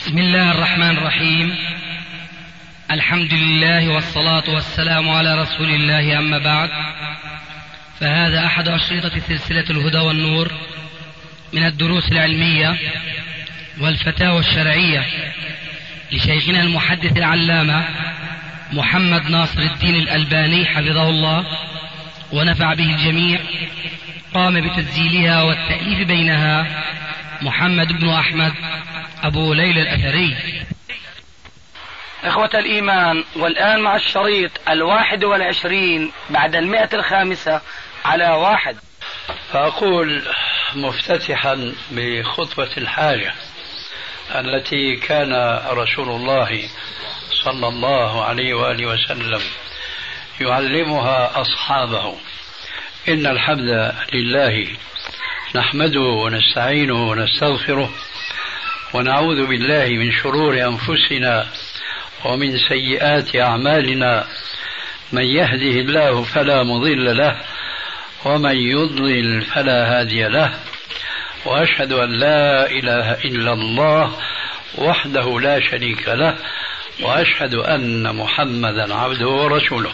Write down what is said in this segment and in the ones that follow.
بسم الله الرحمن الرحيم. الحمد لله والصلاة والسلام على رسول الله، أما بعد، فهذا أحد أشرطة سلسلة الهدى والنور من الدروس العلمية والفتاوى الشرعية لشيخنا المحدث العلامة محمد ناصر الدين الألباني حفظه الله ونفع به الجميع. قام بتسجيلها والتأليف بينها محمد بن أحمد أبو ليلى الأثري. إخوة الإيمان، والآن مع الشريط 21 بعد 105 على 1. فأقول مفتتحا بخطبة الحاجة التي كان رسول الله صلى الله عليه وآله وسلم يعلمها أصحابه: إن الحمد لله نحمده ونستعينه ونستغفره ونعوذ بالله من شرور أنفسنا ومن سيئات أعمالنا، من يهده الله فلا مضل له ومن يضلل فلا هادي له، وأشهد أن لا إله إلا الله وحده لا شريك له، وأشهد أن محمدا عبده ورسوله.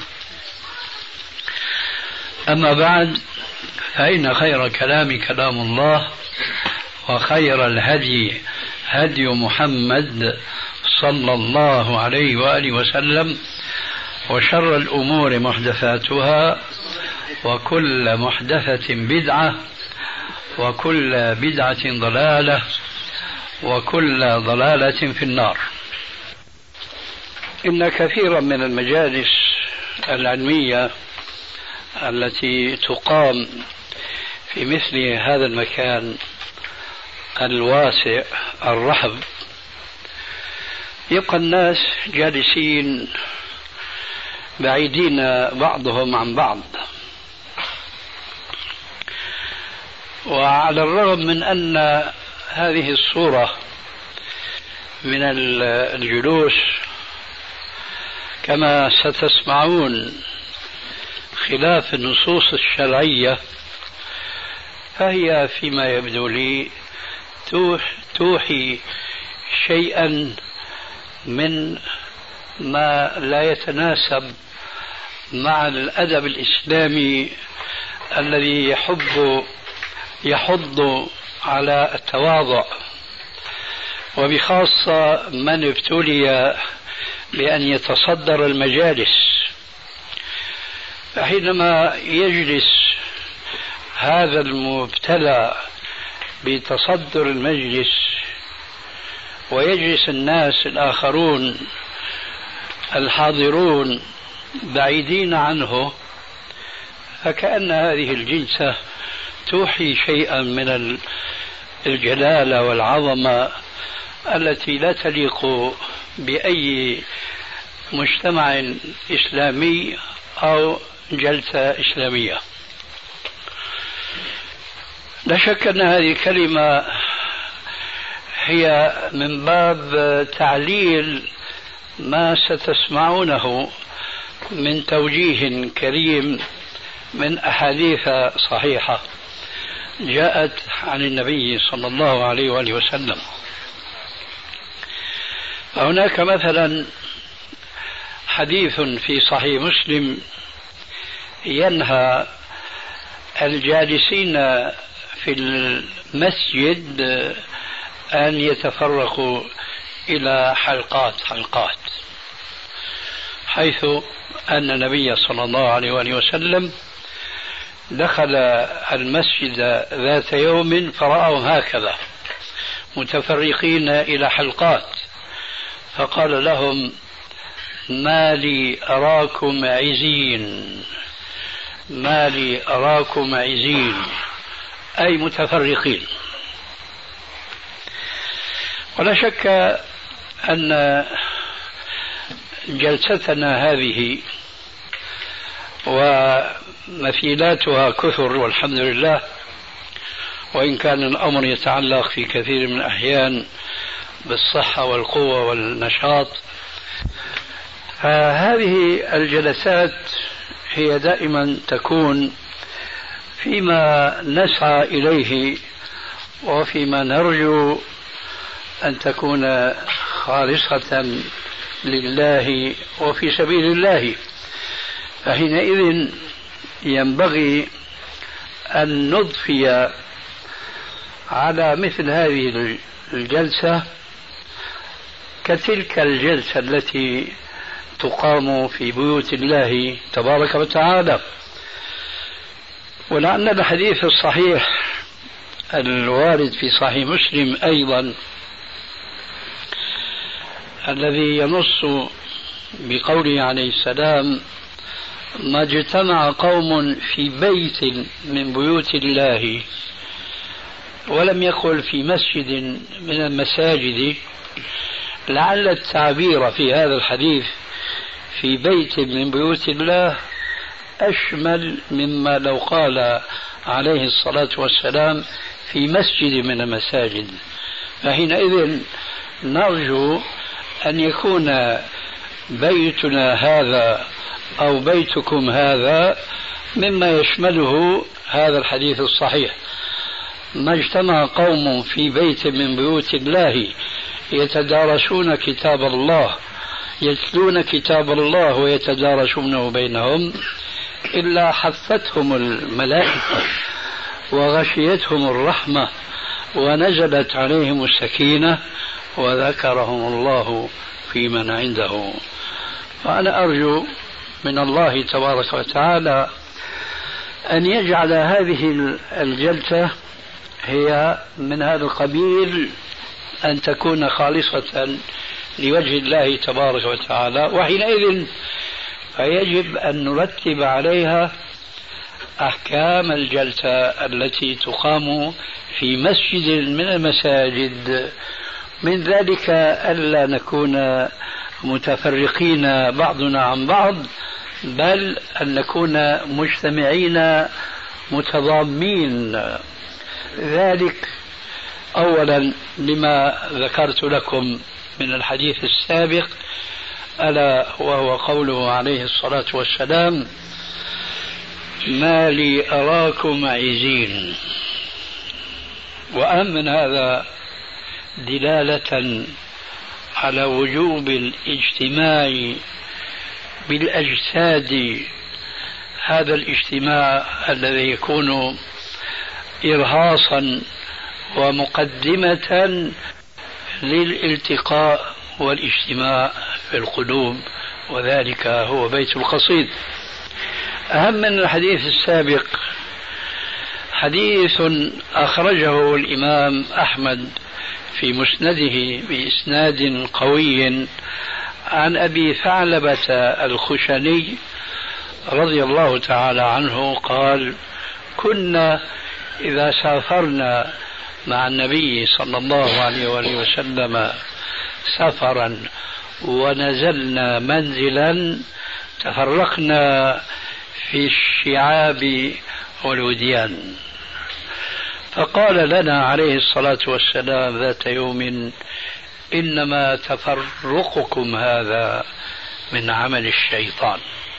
أما بعد، فإن خير كلام كلام الله، وخير الهدي هدي محمد صلى الله عليه وآله وسلم، وشر الأمور محدثاتها، وكل محدثة بدعة، وكل بدعة ضلالة، وكل ضلالة في النار. إن كثيرا من المجالس العلمية التي تقام في مثل هذا المكان الواسع الرحب يبقى الناس جالسين بعيدين بعضهم عن بعض، وعلى الرغم من أن هذه الصورة من الجلوس كما ستسمعون خلاف النصوص الشرعية، فهي فيما يبدو لي توحي شيئا من ما لا يتناسب مع الأدب الإسلامي الذي يحض على التواضع، وبخاصة من ابتلي بأن يتصدر المجالس. فحينما يجلس هذا المبتلى بتصدر المجلس ويجلس الناس الآخرون الحاضرون بعيدين عنه، فكأن هذه الجلسة توحي شيئا من الجلالة والعظمة التي لا تليق بأي مجتمع إسلامي أو جلسة إسلامية. لا شك أن هذه الكلمة هي من باب تعليل ما ستسمعونه من توجيه كريم من أحاديث صحيحة جاءت عن النبي صلى الله عليه وآله وسلم. هناك مثلا حديث في صحيح مسلم ينهى الجالسين في المسجد أن يتفرقوا إلى حلقات، حيث أن النبي صلى الله عليه وآله وسلم دخل المسجد ذات يوم فرأوا هكذا متفرقين إلى حلقات، فقال لهم: ما لي أراكم عزين، ما لي أراكم عزين، أي متفرقين. ولا شك أن جلستنا هذه ومثيلاتها كثر والحمد لله، وإن كان الأمر يتعلق في كثير من الأحيان بالصحة والقوة والنشاط، فهذه الجلسات هي دائما تكون فيما نسعى إليه وفيما نرجو أن تكون خالصة لله وفي سبيل الله، فحينئذ ينبغي أن نضفي على مثل هذه الجلسة كتلك الجلسة التي تقام في بيوت الله تبارك وتعالى. ولأن الحديث الصحيح الوارد في صحيح مسلم أيضا الذي ينص بقوله عليه السلام: ما اجتمع قوم في بيت من بيوت الله، ولم يقل في مسجد من المساجد، لعل التعبير في هذا الحديث في بيت من بيوت الله أشمل مما لو قال عليه الصلاة والسلام في مسجد من المساجد. فحينئذ نرجو أن يكون بيتنا هذا أو بيتكم هذا مما يشمله هذا الحديث الصحيح: ما اجتمع قوم في بيت من بيوت الله يتدارسون كتاب الله، يتلون كتاب الله ويتدارسونه بينهم، إلا حفتهم الملائكة وغشيتهم الرحمة ونزلت عليهم السكينة وذكرهم الله في من عنده. فأنا أرجو من الله تبارك وتعالى أن يجعل هذه الجلسة هي من هذا القبيل، أن تكون خالصة لوجه الله تبارك وتعالى، وحينئذ فيجب أن نرتب عليها أحكام الجلسة التي تقام في مسجد من المساجد. من ذلك ألا نكون متفرقين بعضنا عن بعض، بل أن نكون مجتمعين متضامين. ذلك أولا لما ذكرت لكم من الحديث السابق، ألا وهو قوله عليه الصلاة والسلام: ما لي أراكم عزين. وأهم من هذا دلالة على وجوب الاجتماع بالأجساد، هذا الاجتماع الذي يكون إرهاصا ومقدمة للالتقاء والاجتماع في القلوب، وذلك هو بيت القصيد. أهم من الحديث السابق حديث أخرجه الإمام أحمد في مسنده بإسناد قوي عن أبي ثعلبة الخشني رضي الله تعالى عنه قال: كنا إذا سافرنا مع النبي صلى الله عليه وآله وسلم سفرا ونزلنا منزلا تفرقنا في الشعاب والوديان، فقال لنا عليه الصلاة والسلام ذات يوم: إنما تفرقكم هذا من عمل الشيطان،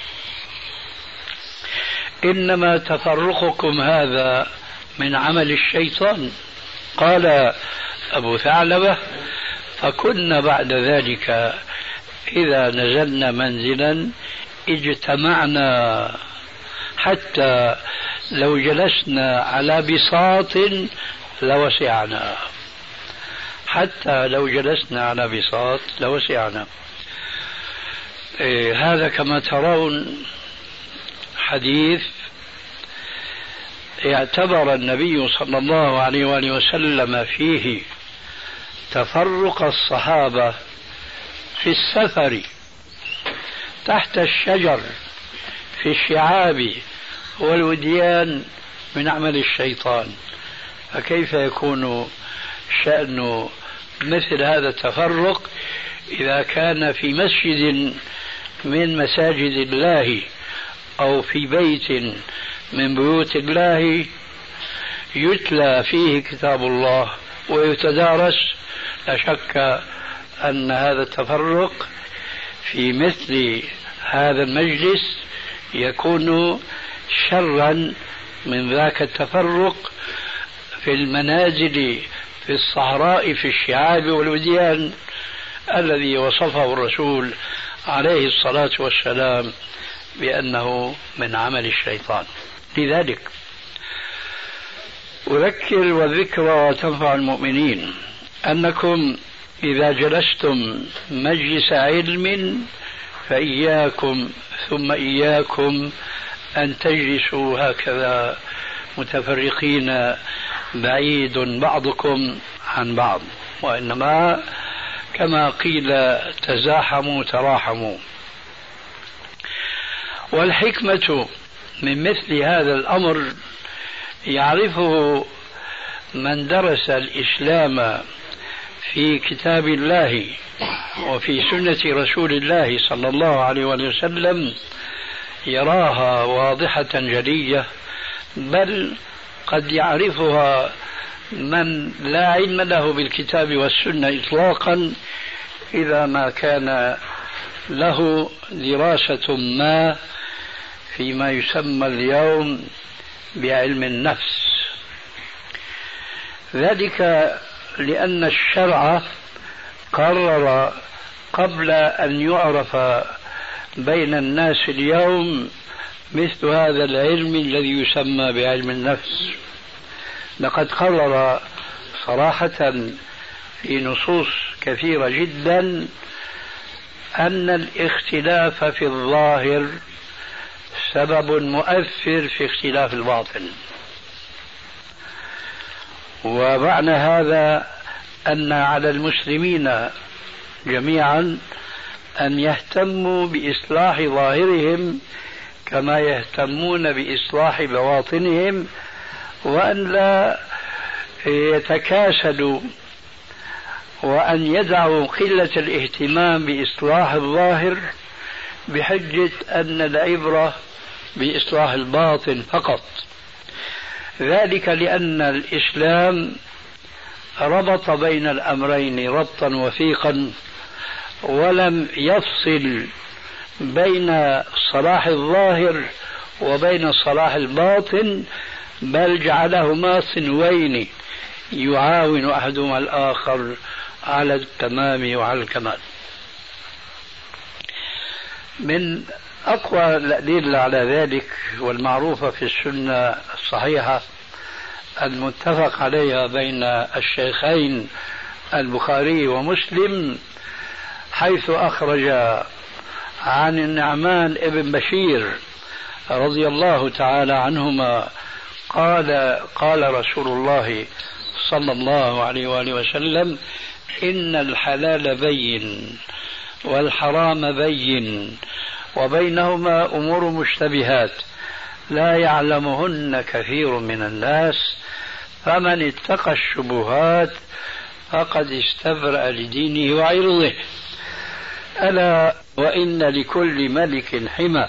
إنما تفرقكم هذا من عمل الشيطان. قال أبو ثعلبة: فكنا بعد ذلك إذا نزلنا منزلا اجتمعنا حتى لو جلسنا على بساط لوسعنا، حتى لو جلسنا على بساط لوسعنا. هذا كما ترون حديث اعتبر النبي صلى الله عليه وآله وسلم فيه تفرق الصحابة في السفر تحت الشجر في الشعاب والوديان من عمل الشيطان. فكيف يكون شأن مثل هذا التفرق إذا كان في مسجد من مساجد الله أو في بيت من بيوت الله يتلى فيه كتاب الله ويتدارس؟ لا شك أن هذا التفرق في مثل هذا المجلس يكون شرا من ذاك التفرق في المنازل في الصحراء في الشعاب والوديان الذي وصفه الرسول عليه الصلاة والسلام بأنه من عمل الشيطان. لذلك أذكر والذكرى تنفع المؤمنين أنكم إذا جلستم مجلس علم فإياكم ثم إياكم أن تجلسوا هكذا متفرقين بعيد بعضكم عن بعض، وإنما كما قيل تزاحموا تراحموا. والحكمة من مثل هذا الأمر يعرفه من درس الإسلام في كتاب الله وفي سنة رسول الله صلى الله عليه وسلم، يراها واضحة جلية، بل قد يعرفها من لا علم له بالكتاب والسنة إطلاقا إذا ما كان له دراسة ما فيما يسمى اليوم بعلم النفس. ذلك لأن الشرع قرر قبل أن يعرف بين الناس اليوم مثل هذا العلم الذي يسمى بعلم النفس. لقد قرر صراحة في نصوص كثيرة جدا أن الاختلاف في الظاهر سبب مؤثر في اختلاف الباطن. ومعنى هذا أن على المسلمين جميعا أن يهتموا بإصلاح ظاهرهم كما يهتمون بإصلاح بواطنهم، وأن لا يتكاسلوا وأن يدعوا قلة الاهتمام بإصلاح الظاهر بحجة أن العبرة بإصلاح الباطن فقط. ذلك لأن الإسلام ربط بين الأمرين ربطا وثيقا، ولم يفصل بين صلاح الظاهر وبين صلاح الباطن، بل جعلهما صنوين يعاون أحدهما الآخر على التمام وعلى الكمال. من أقوى الأدلة على ذلك والمعروفة في السنة الصحيحة المتفق عليها بين الشيخين البخاري ومسلم، حيث أخرج عن النعمان ابن بشير رضي الله تعالى عنهما قال رسول الله صلى الله عليه وآله وسلم: إن الحلال بين والحرام بين وبينهما أمور مشتبهات لا يعلمهن كثير من الناس، فمن اتقى الشبهات فقد استبرأ لدينه وعرضه. ألا وإن لكل ملك حمى،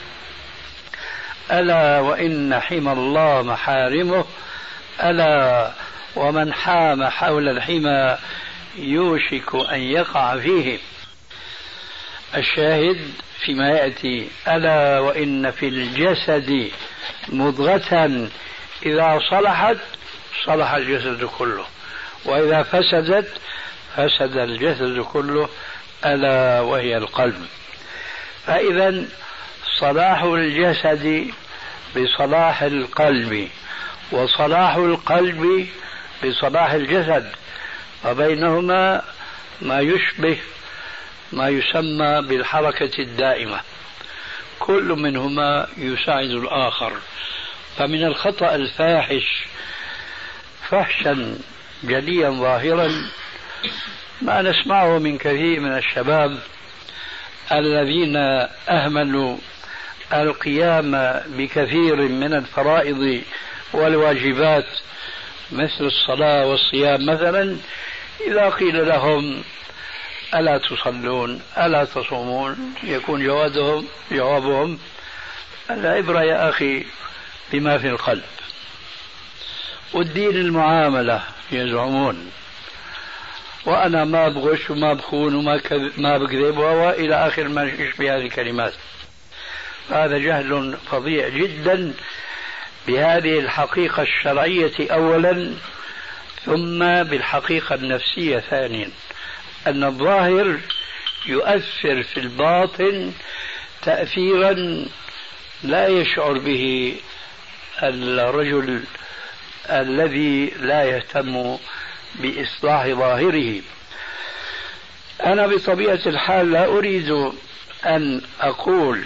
ألا وإن حمى الله محارمه، ألا ومن حام حول الحمى يوشك أن يقع فيه. الشاهد فيما يأتي: ألا وإن في الجسد مضغة إذا صلحت صلح الجسد كله، وإذا فسدت فسد الجسد كله، ألا وهي القلب. فإذا صلاح الجسد بصلاح القلب، وصلاح القلب بصلاح الجسد، وبينهما ما يشبه ما يسمى بالحركة الدائمة، كل منهما يساعد الآخر. فمن الخطأ الفاحش فحشا جليا ظاهرا ما نسمعه من كثير من الشباب الذين أهملوا القيام بكثير من الفرائض والواجبات مثل الصلاة والصيام مثلا، إذا قيل لهم: ألا تصلون ألا تصومون؟ يكون جوابهم: العبرة يا أخي بما في القلب، والدين المعاملة يزعمون، وأنا ما بغش وما بخون وما بكذب وإلى آخر ما يشبه هذه الكلمات. هذا جهل فظيع جدا بهذه الحقيقة الشرعية أولا، ثم بالحقيقة النفسية ثانيا. أن الظاهر يؤثر في الباطن تأثيرا لا يشعر به الرجل الذي لا يهتم بإصلاح ظاهره. أنا بطبيعة الحال لا أريد أن أقول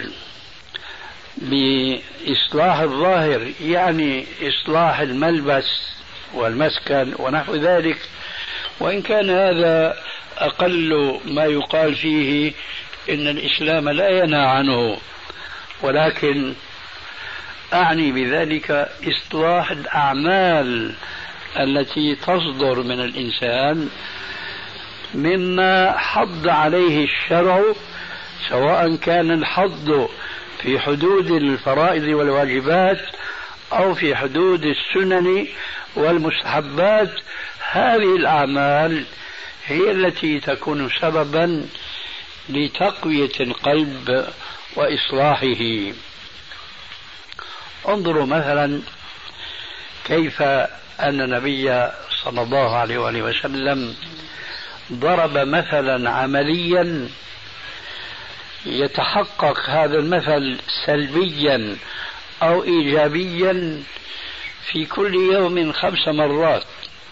بإصلاح الظاهر يعني إصلاح الملبس والمسكن ونحو ذلك، وإن كان هذا أقل ما يقال فيه إن الإسلام لا ينهى عنه، ولكن أعني بذلك إصلاح الأعمال التي تصدر من الإنسان مما حض عليه الشرع، سواء كان الحض في حدود الفرائض والواجبات أو في حدود السنن والمستحبات. هذه الأعمال هي التي تكون سببا لتقوية القلب وإصلاحه. انظروا مثلا كيف أن النبي صلى الله عليه وآله وسلم ضرب مثلا عمليا يتحقق هذا المثل سلبيا أو إيجابيا في كل يوم 5 مرات.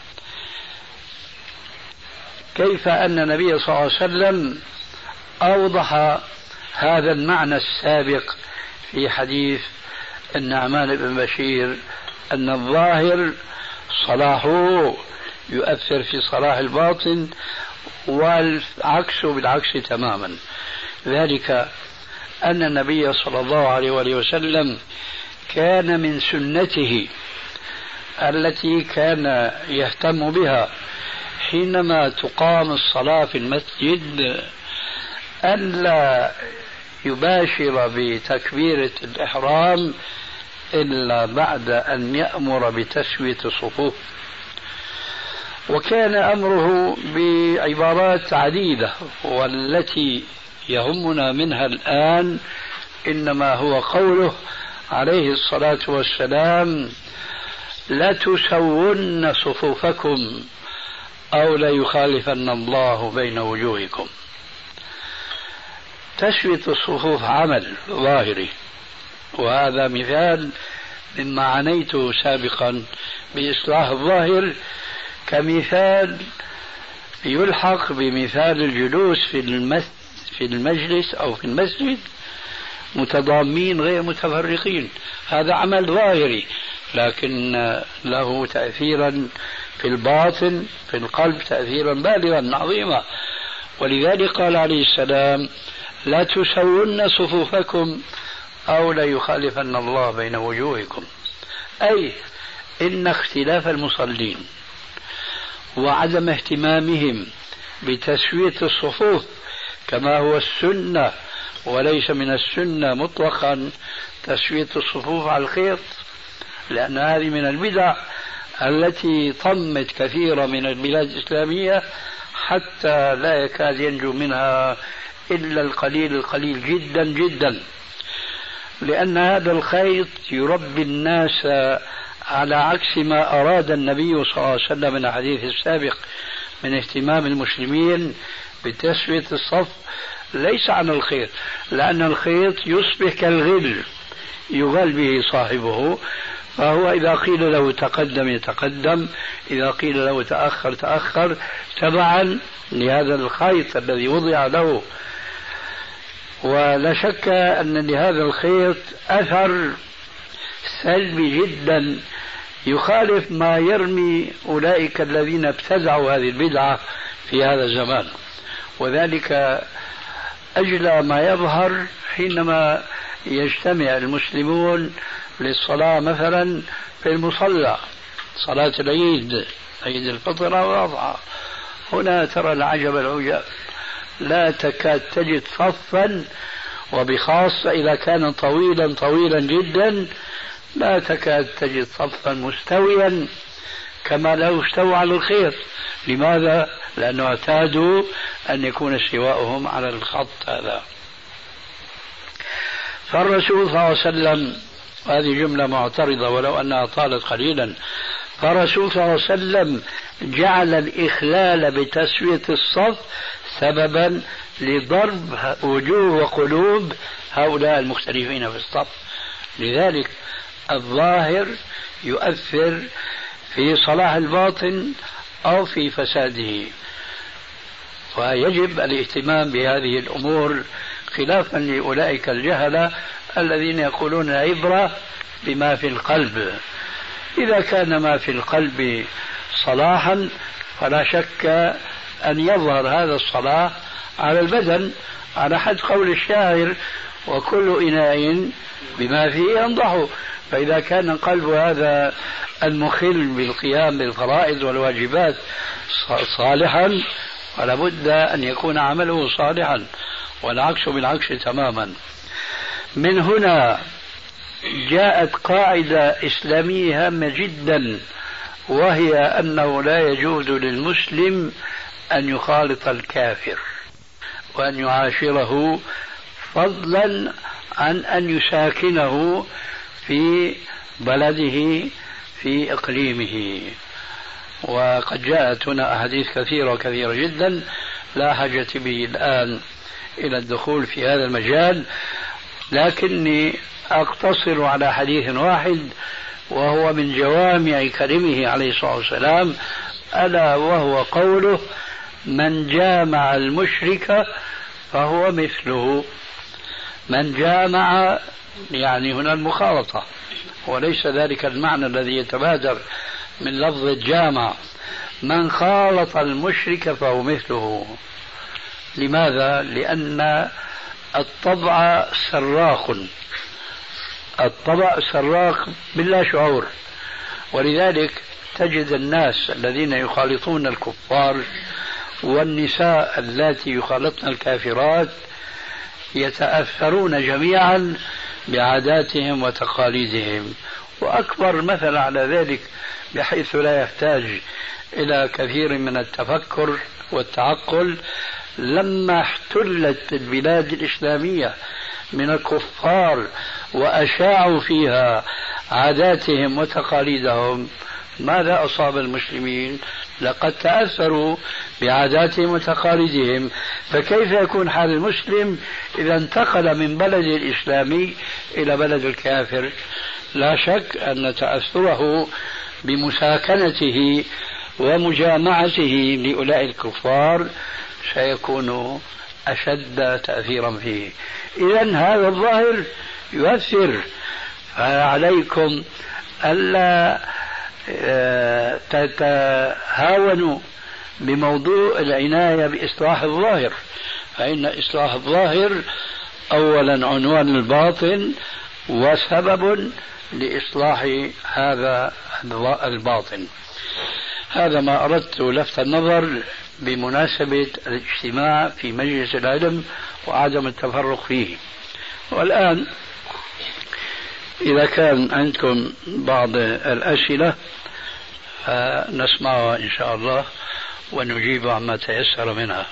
كيف أن النبي صلى الله عليه وسلم أوضح هذا المعنى السابق في حديث النعمان بن بشير أن الظاهر صلاحه يؤثر في صلاح الباطن والعكس بالعكس تماما. ذلك أن النبي صلى الله عليه وآله وسلم كان من سنته التي كان يهتم بها حينما تقام الصلاة في المسجد ألا يباشر بتكبيرة الإحرام إلا بعد أن يأمر بتسوية الصفوف، وكان أمره بعبارات عديدة، والتي يهمنا منها الآن إنما هو قوله عليه الصلاة والسلام: لا تسون صفوفكم أو لا يخالفن الله بين وجوهكم. تسوية الصفوف عمل ظاهري، وهذا مثال مما عنيته سابقا بإصلاح الظاهر، كمثال يلحق بمثال الجلوس في المجلس أو في المسجد متضامين غير متفرقين. هذا عمل ظاهري لكن له تأثيرا في الباطن في القلب تأثيرا بالغا عظيما. ولذلك قال عليه السلام: لا تسون صفوفكم أو لا يخالفن الله بين وجوهكم. أي إن اختلاف المصلين وعدم اهتمامهم بتسوية الصفوف كما هو السنة، وليس من السنة مطلقا تسوية الصفوف على الخيط، لأن هذه من البدع التي طمت كثيرا من البلاد الإسلامية حتى لا يكاد ينجو منها إلا القليل جدا جدا، لأن هذا الخيط يربي الناس على عكس ما أراد النبي صلى الله عليه وسلم من الحديث السابق من اهتمام المسلمين بتسوية الصف، ليس عن الخيط، لأن الخيط يصبح كالغل يغل به صاحبه، فهو إذا قيل له تقدم يتقدم، إذا قيل له تأخر تأخر، تبعا لهذا الخيط الذي وضع له. ولا شك أن لهذا الخيط أثر سلبي جدا يخالف ما يرمي أولئك الذين ابتدعوا هذه البدعة في هذا الزمان. وذلك أجلى ما يظهر حينما يجتمع المسلمون للصلاة مثلا في المصلى، صلاة العيد، عيد الفطر والأضحى، هنا ترى العجب العجاب، لا تكاد تجد صفا، وبخاصة إذا كان طويلا جدا لا تكاد تجد صفا مستويا كما لو استوى على الخيط. لماذا؟ لأنه اعتادوا أن يكون استواؤهم على الخط هذا. فالرسول صلى الله عليه وسلم، هذه جملة معترضة ولو أنها طالت قليلا، فالرسول صلى الله عليه وسلم جعل الإخلال بتسوية الصف سببا لضرب وجوه وقلوب هؤلاء المختلفين في الصف. لذلك الظاهر يؤثر في صلاح الباطن أو في فساده، ويجب الاهتمام بهذه الأمور خلافا لأولئك الجهلة الذين يقولون العبرة بما في القلب. إذا كان ما في القلب صلاحا فلا شك أن يظهر هذا الصلاح على البدن، على حد قول الشاعر: وكل إناء بما فيه ينضح. فإذا كان قلب هذا المخل بالقيام بالفرائض والواجبات صالحا فلا بد أن يكون عمله صالحا، والعكس بالعكس تماما. من هنا جاءت قاعدة إسلامية هامة جدا، وهي أنه لا يجوز للمسلم أن يخالط الكافر وأن يعاشره، فضلا عن أن يساكنه في بلده في إقليمه. وقد جاءت هنا أحاديث كثيرة جدا لا حاجة به الآن إلى الدخول في هذا المجال، لكني أقتصر على حديث واحد وهو من جوامع كلمه عليه الصلاة والسلام، ألا وهو قوله: من جامع المشرك فهو مثله. من جامع يعني هنا المخالطة، وليس ذلك المعنى الذي يتبادر من لفظ الجامع. من خالط المشرك فهو مثله. لماذا؟ لأن الطبع سراق، الطبع سراق بلا شعور، ولذلك تجد الناس الذين يخالطون الكفار والنساء اللاتي يخالطن الكافرات يتأثرون جميعا بعاداتهم وتقاليدهم. وأكبر مثل على ذلك بحيث لا يحتاج إلى كثير من التفكر والتعقل: لما احتلت البلاد الإسلامية من الكفار وأشاعوا فيها عاداتهم وتقاليدهم، ماذا أصاب المسلمين؟ لقد تأثروا بعاداتهم وتقاليدهم. فكيف يكون حال المسلم إذا انتقل من بلد الإسلامي إلى بلد الكافر؟ لا شك أن تأثره بمساكنته ومجامعته لأولئك الكفار سيكون أشد تأثيرا فيه. إذن هذا الظاهر يؤثر، فعليكم ألا تتهاونوا بموضوع العناية بإصلاح الظاهر، فإن إصلاح الظاهر أولا عنوان الباطن وسبب لإصلاح هذا الباطن. هذا ما أردت لفت النظر بمناسبة الاجتماع في مجلس العلم وعدم التفرق فيه. والآن إذا كان عندكم بعض الأسئلة نسمعها إن شاء الله ونجيب عما تيسر منها.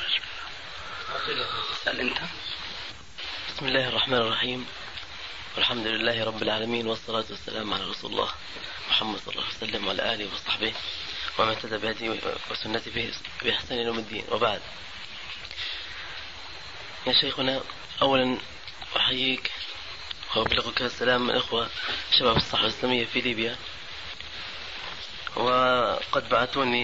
بسم الله الرحمن الرحيم، والحمد لله رب العالمين، والصلاة والسلام على رسول الله محمد صلى الله عليه وسلم وعلى آله وصحبه ومن اهتدى بهديه وسنته بإحسان يوم الدين. وبعد، يا شيخنا، أولا أحييك وأبلغك السلام من إخوة شباب الصحوة الإسلامية في ليبيا، وقد بعثوني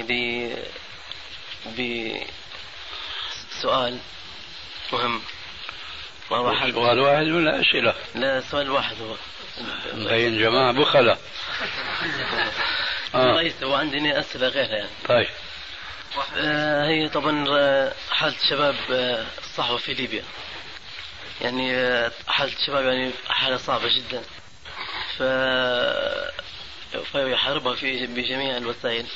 بسؤال مهم. سؤال واحد ولا أسئلة؟ لا، سؤال واحد هو. بين جماعة بخلة. رئيس، وعندني أسئلة غيرها يعني. طيب. هي طبعا حالة شباب الصحوة في ليبيا، يعني حالة الشباب يعني حالة صعبة جدا، فيحاربها بجميع الوسائل.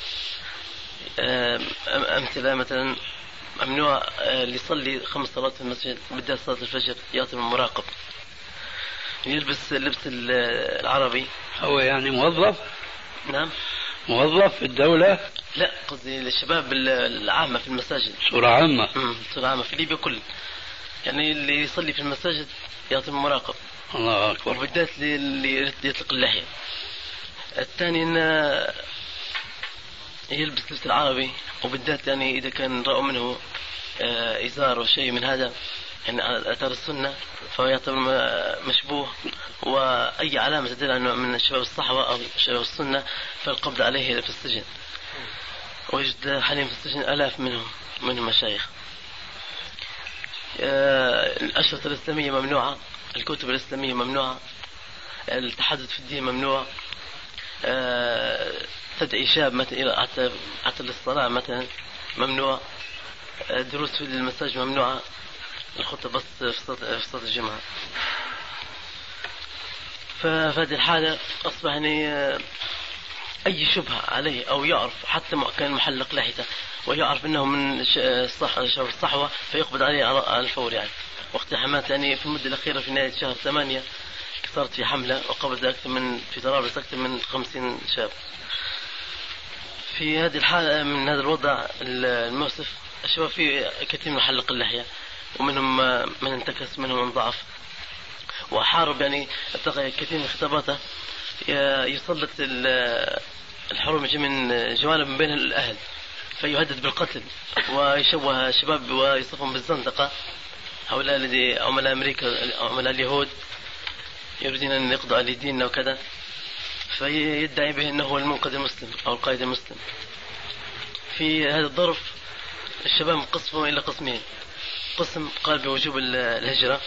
أمثلة مثلا ممنوع اللي يصلي 5 صلوات في المسجد بالذات صلاة الفجر يأتي من مراقب، يلبس اللبس العربي. هو يعني موظف؟ نعم، موظف في الدولة؟ لا، قصدي الشباب العامة في المساجد. صورة عامة. صورة عامة في ليبيا كل، يعني اللي يصلي في المساجد يأتي من مراقب. الله أكبر. وبالذات اللي يطلق اللحية. الثاني إنه يلبس لبس العربي، وبالذات يعني إذا كان رأوا منه إزار وشيء من هذا يعني على أثار السنة فهو يعتبر مشبوه، وأي علامة تدل أنه من شباب الصحوة أو شباب السنة فالقبض عليه في السجن. ويوجد حاليا في السجن آلاف منهم مشايخ. الأشرطة الإسلامية ممنوعة، الكتب الإسلامية ممنوعة، التحدث في الدين ممنوع، تدعي شاب مثلا حتى للصلاة مثلا ممنوع، الدروس في المساجد ممنوعة، الخطبة بس في صلاة الجمعة. فهذه الحالة أصبح يعني أي شبهة عليه أو يعرف حتى كان محلق لحيته ويعرف أنه من الصحوة فيقبض عليه على الفور يعني. واقتحامات يعني في المدة الأخيرة في نهاية شهر 8 صارت في حملة وقبض في طرابلس أكثر من 50 شاب. في هذه الحالة من هذا الوضع المؤسف الشباب في كثير من حلق اللحية، ومنهم من انتكس، منهم من ضعف وحارب يعني كثير من خطاباته يسلط الحروب من جوانب من بين الأهل فيهدد بالقتل ويشوه الشباب ويصفهم بالزندقة. هؤلاء الذي عملاء أمريكا عملاء اليهود يريدون أن يقضوا على ديننا وكذا، فيدعي به أنه هو المنقذ المسلم أو القائد المسلم. في هذا الظرف الشباب انقسموا إلى قسمين، قسم قال بوجوب الهجرة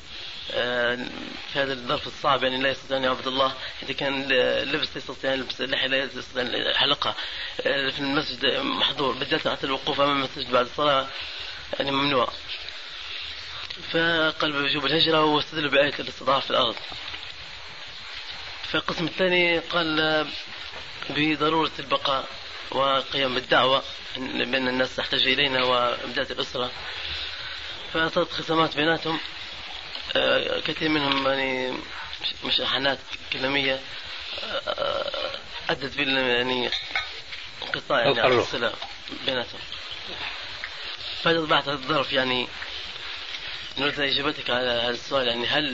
في هذا الظرف الصعب يعني لا يستطيع أن يعبد الله، إذا كان لبس لا يستطيع أن يلبس اللحية لا يستطيع أن حلقها في المسجد محظور، بالذات حتى الوقوف أمام المسجد بعد الصلاة يعني ممنوع. فقال بوجوب الهجرة واستدلوا بآية الاستضعاف في الأرض. فالقسم الثاني قال بضرورة البقاء وقيام بالدعوة بأن الناس تحتاج إلينا وإمداد الأسرة. فصارت خصامات بيناتهم، كثير منهم يعني مشاحنات كلامية أدت يعني انقطاع يعني الصلة بيناتهم. فهذا بعد هذا الظرف يعني نريد إجابتك على هذا السؤال، يعني هل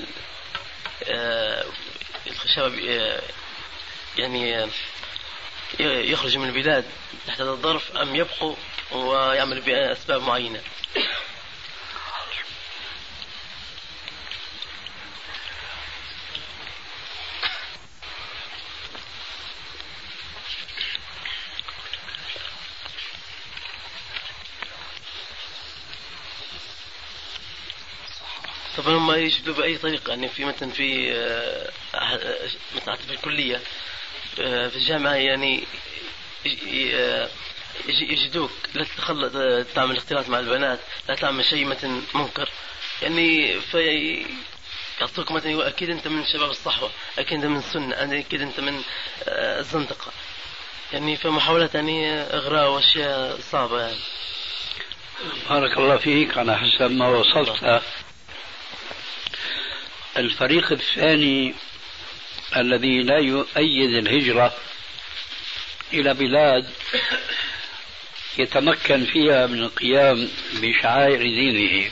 الشباب يعني يخرج من البلاد تحت هذا الظرف أم يبقوا ويعمل بأسباب معينة؟ طبعا هم يجدوا بأي طريقة يعني في مثلا في الكلية في الجامعة يعني يجدوك لا تعمل اختلاط مع البنات، لا تعمل شيء مثلا منكر يعني، في يعطوك مثلا أكيد أنت من شباب الصحوة، أكيد أنت من السنة، أكيد أنت من الزندقة يعني، فمحاولات يعني إغراء وأشياء صعبة يعني. بارك الله فيك. على حسب ما وصلت الفريق الثاني الذي لا يؤيد الهجرة إلى بلاد يتمكن فيها من القيام بشعائر دينه،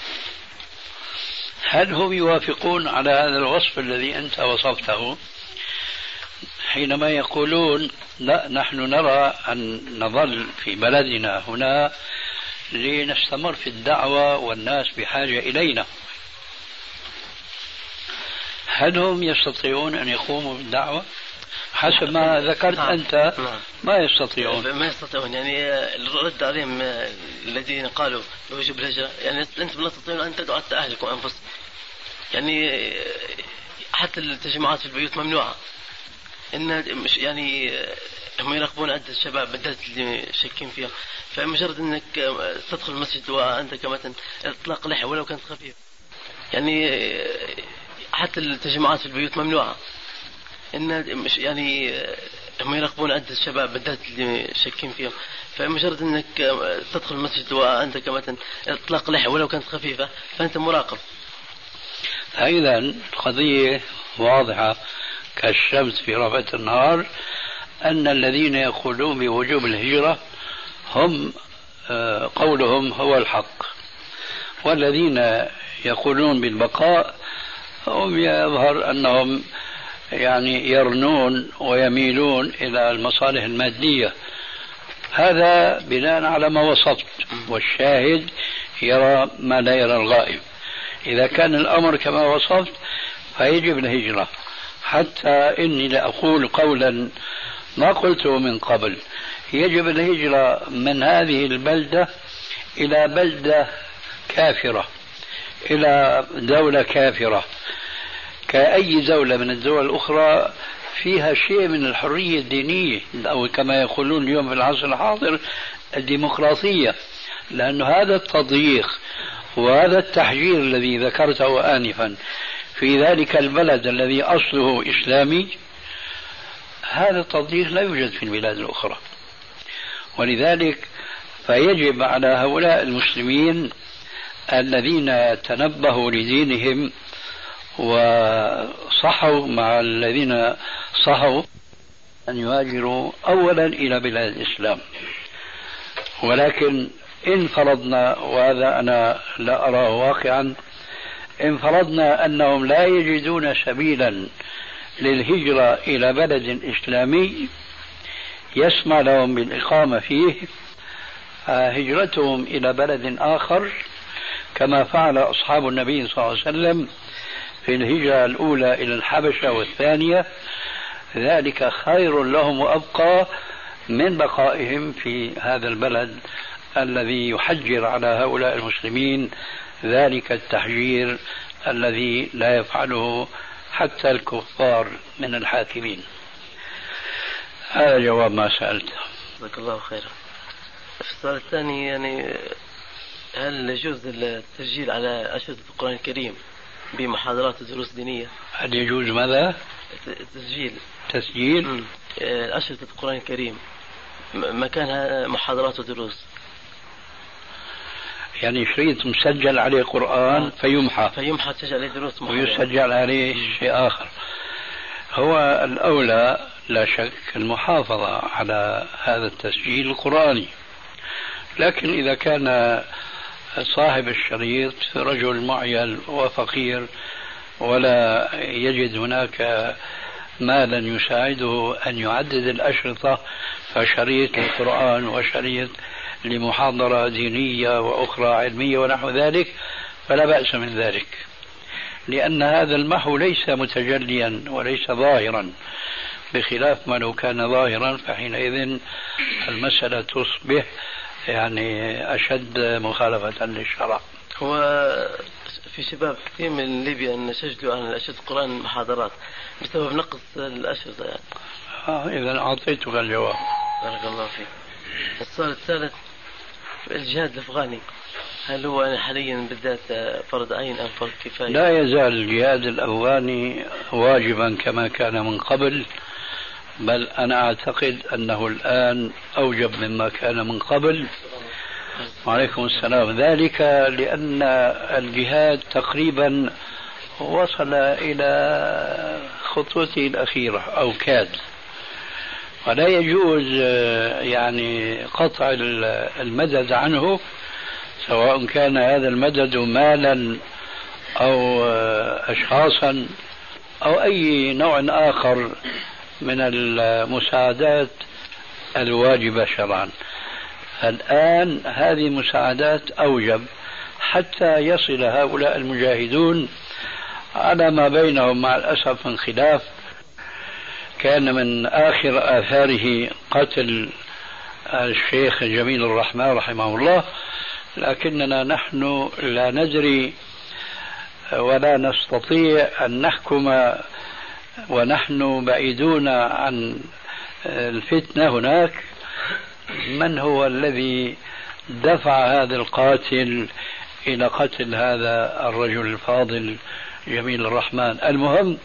هل هم يوافقون على هذا الوصف الذي أنت وصفته حينما يقولون لا نحن نرى أن نظل في بلدنا هنا لنستمر في الدعوة والناس بحاجة إلينا؟ هل هم يستطيعون أن يقوموا بالدعوة؟ حسب ما ذكرت أنت ما يستطيعون يعني الرد عليهم الذين قالوا بوجوب الهجرة يعني أنتم لا تستطيعون أن تدعوا حتى أهلكم أنفسكم يعني، حتى التجمعات في البيوت ممنوعة، إن مش يعني هم يراقبون عدة الشباب بالذات اللي شاكين فيها، فمجرد أنك تدخل المسجد وأنت كمثلا إطلاق لحية ولو كانت خفيفة يعني، حتى التجمعات في البيوت ممنوعة، إن مش يعني هم يراقبون عدة الشباب بالذات اللي شاكين فيهم، فمجرد أنك تدخل المسجد وأنت كمثلا إطلاق لحية ولو كانت خفيفة فأنت مراقب. إذا القضية واضحة كالشمس في رفعة النهار، أن الذين يقولون بوجوب الهجرة هم قولهم هو الحق، والذين يقولون بالبقاء هم يظهر أنهم يعني يرنون ويميلون إلى المصالح المادية. هذا بناء على ما وصفت، والشاهد يرى ما لا يرى الغائب. إذا كان الأمر كما وصفت فيجب الهجرة، حتى إني لأقول قولا ما قلته من قبل، يجب الهجرة من هذه البلدة إلى بلدة كافرة، إلى دولة كافرة، كأي دولة من الدول الأخرى فيها شيء من الحرية الدينية، أو كما يقولون اليوم في العصر الحاضر الديمقراطية. لأن هذا التضييق وهذا التحجير الذي ذكرته آنفا في ذلك البلد الذي أصله إسلامي، هذا التضييق لا يوجد في البلاد الأخرى. ولذلك فيجب على هؤلاء المسلمين الذين تنبهوا لدينهم وصحوا مع الذين صحوا أن يهاجروا أولا إلى بلاد الإسلام. ولكن إن فرضنا، وهذا أنا لا أراه واقعا، إن فرضنا أنهم لا يجدون سبيلا للهجرة إلى بلد إسلامي يسمع لهم بالإقامة فيه، هجرتهم إلى بلد آخر كما فعل أصحاب النبي صلى الله عليه وسلم في الهجرة الأولى إلى الحبشة والثانية، ذلك خير لهم وأبقى من بقائهم في هذا البلد الذي يحجر على هؤلاء المسلمين ذلك التحجير الذي لا يفعله حتى الكفار من الحاكمين. هذا جواب ما سألته. جزاك الله خيرا. في السؤال الثاني، يعني هل يجوز التسجيل على أشرطة القرآن الكريم بمحاضرات ودروس دينية؟ هل يجوز ماذا؟ تسجيل أشرطة القرآن الكريم مكانها محاضرات ودروس، يعني شريط مسجل عليه قرآن فيمحى تسجل عليه دروس ويسجل عليه شيء آخر. هو الأولى لا شك المحافظة على هذا التسجيل القرآني، لكن إذا كان صاحب الشريط رجل معيل وفقير ولا يجد هناك مالا يساعده أن يعدد الأشرطة، فشريط للقرآن وشريط لمحاضرة دينية وأخرى علمية ونحو ذلك، فلا بأس من ذلك، لأن هذا المحو ليس متجليا وليس ظاهرا، بخلاف ما لو كان ظاهرا فحينئذ المسألة تصبح يعني أشد مخالفة للشرع. هو في شباب كثير من ليبيا أن سجلوا عن أشرطة القرآن محاضرات بسبب نقص الأشرطة يعني. إذا أعطيتك الجواب. بارك الله فيك. السؤال الثالث، الجهاد الأفغاني هل هو حاليا بالذات فرض عين أم فرض كفاية؟ لا يزال الجهاد الأفغاني واجبا كما كان من قبل، بل أنا أعتقد أنه الآن أوجب مما كان من قبل. وعليكم السلام. ذلك لأن الجهاد تقريبا وصل إلى خطوته الأخيرة أو كاد، ولا يجوز يعني قطع المدد عنه، سواء كان هذا المدد مالا أو أشخاصا أو أي نوع آخر من المساعدات الواجبة شرعا. الآن هذه المساعدات أوجب حتى يصل هؤلاء المجاهدون على ما بينهم مع الأسف من خلاف. كان من آخر آثاره قتل الشيخ جميل الرحمن رحمه الله، لكننا نحن لا ندري ولا نستطيع أن نحكم ونحن بعيدون عن الفتنة هناك من هو الذي دفع هذا القاتل إلى قتل هذا الرجل الفاضل جميل الرحمن. المهم